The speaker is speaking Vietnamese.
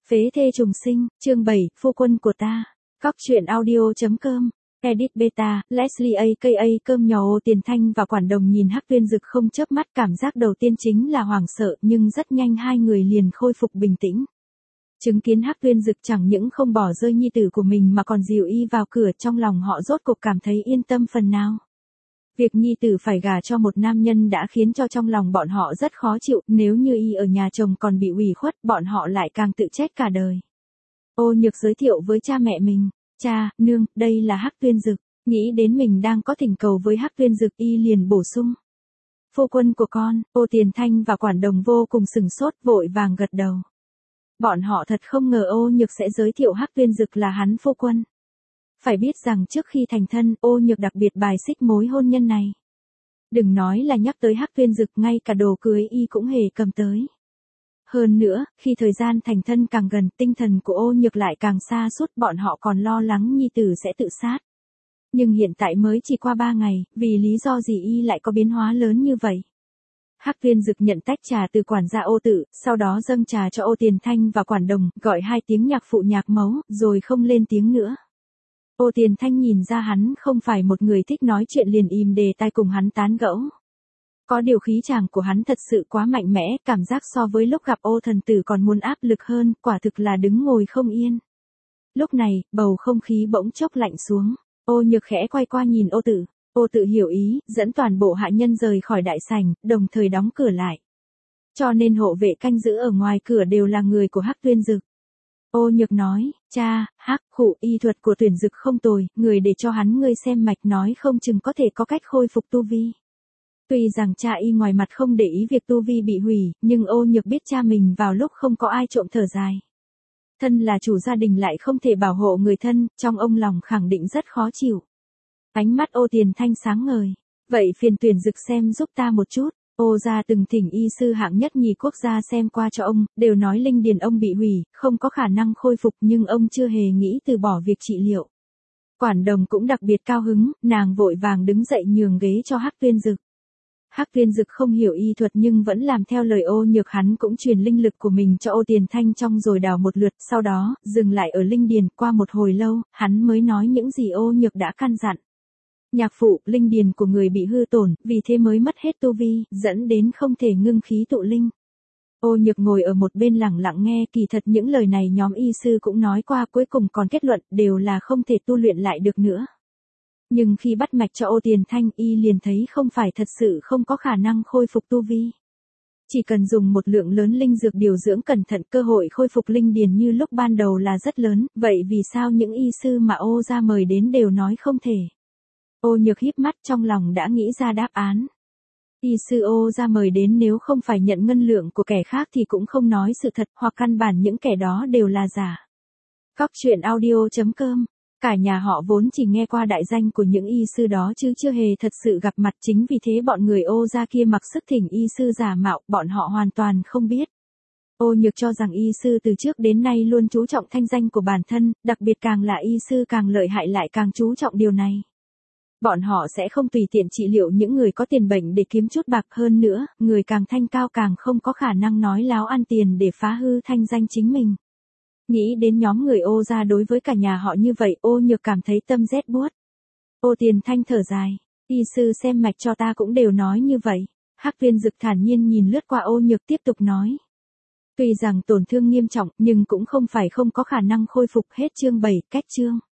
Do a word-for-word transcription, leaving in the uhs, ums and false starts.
Phế thê trùng sinh, chương bảy, phu quân của ta. Cóc truyện audio.com. Edit beta, Leslie a ca a cơm nhỏ Ô Tiền Thanh và Quản Đồng nhìn Hắc Tuyên Dực không chớp mắt, cảm giác đầu tiên chính là hoảng sợ, nhưng rất nhanh hai người liền khôi phục bình tĩnh. Chứng kiến Hắc Tuyên Dực chẳng những không bỏ rơi nhi tử của mình mà còn dìu y vào cửa, trong lòng họ rốt cục cảm thấy yên tâm phần nào. Việc nhi tử phải gả cho một nam nhân đã khiến cho trong lòng bọn họ rất khó chịu, nếu như y ở nhà chồng còn bị ủy khuất, bọn họ lại càng tự trách cả đời. Ô Nhược giới thiệu với cha mẹ mình, cha, nương, đây là Hắc Tuyên Dực. Nghĩ đến mình đang có thỉnh cầu với Hắc Tuyên Dực, y liền bổ sung. Phu quân của con. Ô Tiền Thanh và Quản Đồng vô cùng sừng sốt, vội vàng gật đầu. Bọn họ thật không ngờ Ô Nhược sẽ giới thiệu Hắc Tuyên Dực là hắn phu quân. Phải biết rằng trước khi thành thân, Ô Nhược đặc biệt bài xích mối hôn nhân này. Đừng nói là nhắc tới Hắc Tuyên Dực, ngay cả đồ cưới y cũng hề cầm tới. Hơn nữa, khi thời gian thành thân càng gần, tinh thần của Ô Nhược lại càng xa sút, bọn họ còn lo lắng nhi tử sẽ tự sát. Nhưng hiện tại mới chỉ qua ba ngày, vì lý do gì y lại có biến hóa lớn như vậy? Hắc Tuyên Dực nhận tách trà từ quản gia Ô Tự, sau đó dâng trà cho Ô Tiền Thanh và Quản Đồng, gọi hai tiếng nhạc phụ nhạc mẫu, rồi không lên tiếng nữa. Ô Tiền Thanh nhìn ra hắn không phải một người thích nói chuyện, liền im đề tai cùng hắn tán gẫu. Có điều khí chàng của hắn thật sự quá mạnh mẽ, cảm giác so với lúc gặp Ô thần tử còn muốn áp lực hơn, quả thực là đứng ngồi không yên. Lúc này, bầu không khí bỗng chốc lạnh xuống. Ô Nhược khẽ quay qua nhìn Ô Tự. Ô Tự hiểu ý, dẫn toàn bộ hạ nhân rời khỏi đại sảnh, đồng thời đóng cửa lại. Cho nên hộ vệ canh giữ ở ngoài cửa đều là người của Hắc Tuyên Dực. Ô Nhược nói, cha, Hắc, khụ, y thuật của Tuyển Dực không tồi, người để cho hắn ngươi xem mạch, nói không chừng có thể có cách khôi phục tu vi. Tuy rằng cha y ngoài mặt không để ý việc tu vi bị hủy, nhưng Ô Nhược biết cha mình vào lúc không có ai trộm, thở dài. Thân là chủ gia đình lại không thể bảo hộ người thân, trong ông lòng khẳng định rất khó chịu. Ánh mắt Ô Tiền Thanh sáng ngời. Vậy phiền Tuyển Dực xem giúp ta một chút. Ô gia từng thỉnh y sư hạng nhất nhì quốc gia xem qua cho ông, đều nói linh điền ông bị hủy, không có khả năng khôi phục, nhưng ông chưa hề nghĩ từ bỏ việc trị liệu. Quản Đồng cũng đặc biệt cao hứng, nàng vội vàng đứng dậy nhường ghế cho Hắc Tuyên Dực. Hắc Tuyên Dực không hiểu y thuật nhưng vẫn làm theo lời Ô Nhược, hắn cũng truyền linh lực của mình cho Ô Tiền Thanh trong rồi đào một lượt, sau đó, dừng lại ở linh điền, qua một hồi lâu, hắn mới nói những gì Ô Nhược đã căn dặn. Nhạc phụ, linh điền của người bị hư tổn, vì thế mới mất hết tu vi, dẫn đến không thể ngưng khí tụ linh. Ô Nhược ngồi ở một bên lặng lặng nghe, kỳ thật những lời này nhóm y sư cũng nói qua, cuối cùng còn kết luận đều là không thể tu luyện lại được nữa. Nhưng khi bắt mạch cho Ô Tiền Thanh, y liền thấy không phải thật sự không có khả năng khôi phục tu vi. Chỉ cần dùng một lượng lớn linh dược điều dưỡng cẩn thận, cơ hội khôi phục linh điền như lúc ban đầu là rất lớn, vậy vì sao những y sư mà Ô gia mời đến đều nói không thể? Ô Nhược híp mắt, trong lòng đã nghĩ ra đáp án. Y sư Ô gia mời đến nếu không phải nhận ngân lượng của kẻ khác thì cũng không nói sự thật, hoặc căn bản những kẻ đó đều là giả. Cóc truyện audio.com. Cả nhà họ vốn chỉ nghe qua đại danh của những y sư đó chứ chưa hề thật sự gặp mặt, chính vì thế bọn người Ô gia kia mặc sức thỉnh y sư giả mạo, bọn họ hoàn toàn không biết. Ô Nhược cho rằng y sư từ trước đến nay luôn chú trọng thanh danh của bản thân, đặc biệt càng là y sư càng lợi hại lại càng chú trọng điều này. Bọn họ sẽ không tùy tiện trị liệu những người có tiền bệnh để kiếm chút bạc, hơn nữa, người càng thanh cao càng không có khả năng nói láo ăn tiền để phá hư thanh danh chính mình. Nghĩ đến nhóm người Ô gia đối với cả nhà họ như vậy, Ô Nhược cảm thấy tâm rét buốt. Ô Tiền Thanh thở dài, y sư xem mạch cho ta cũng đều nói như vậy. Hắc Tuyên Dực thản nhiên nhìn lướt qua Ô Nhược, tiếp tục nói. Tuy rằng tổn thương nghiêm trọng, nhưng cũng không phải không có khả năng khôi phục. Hết chương bảy, cách chương.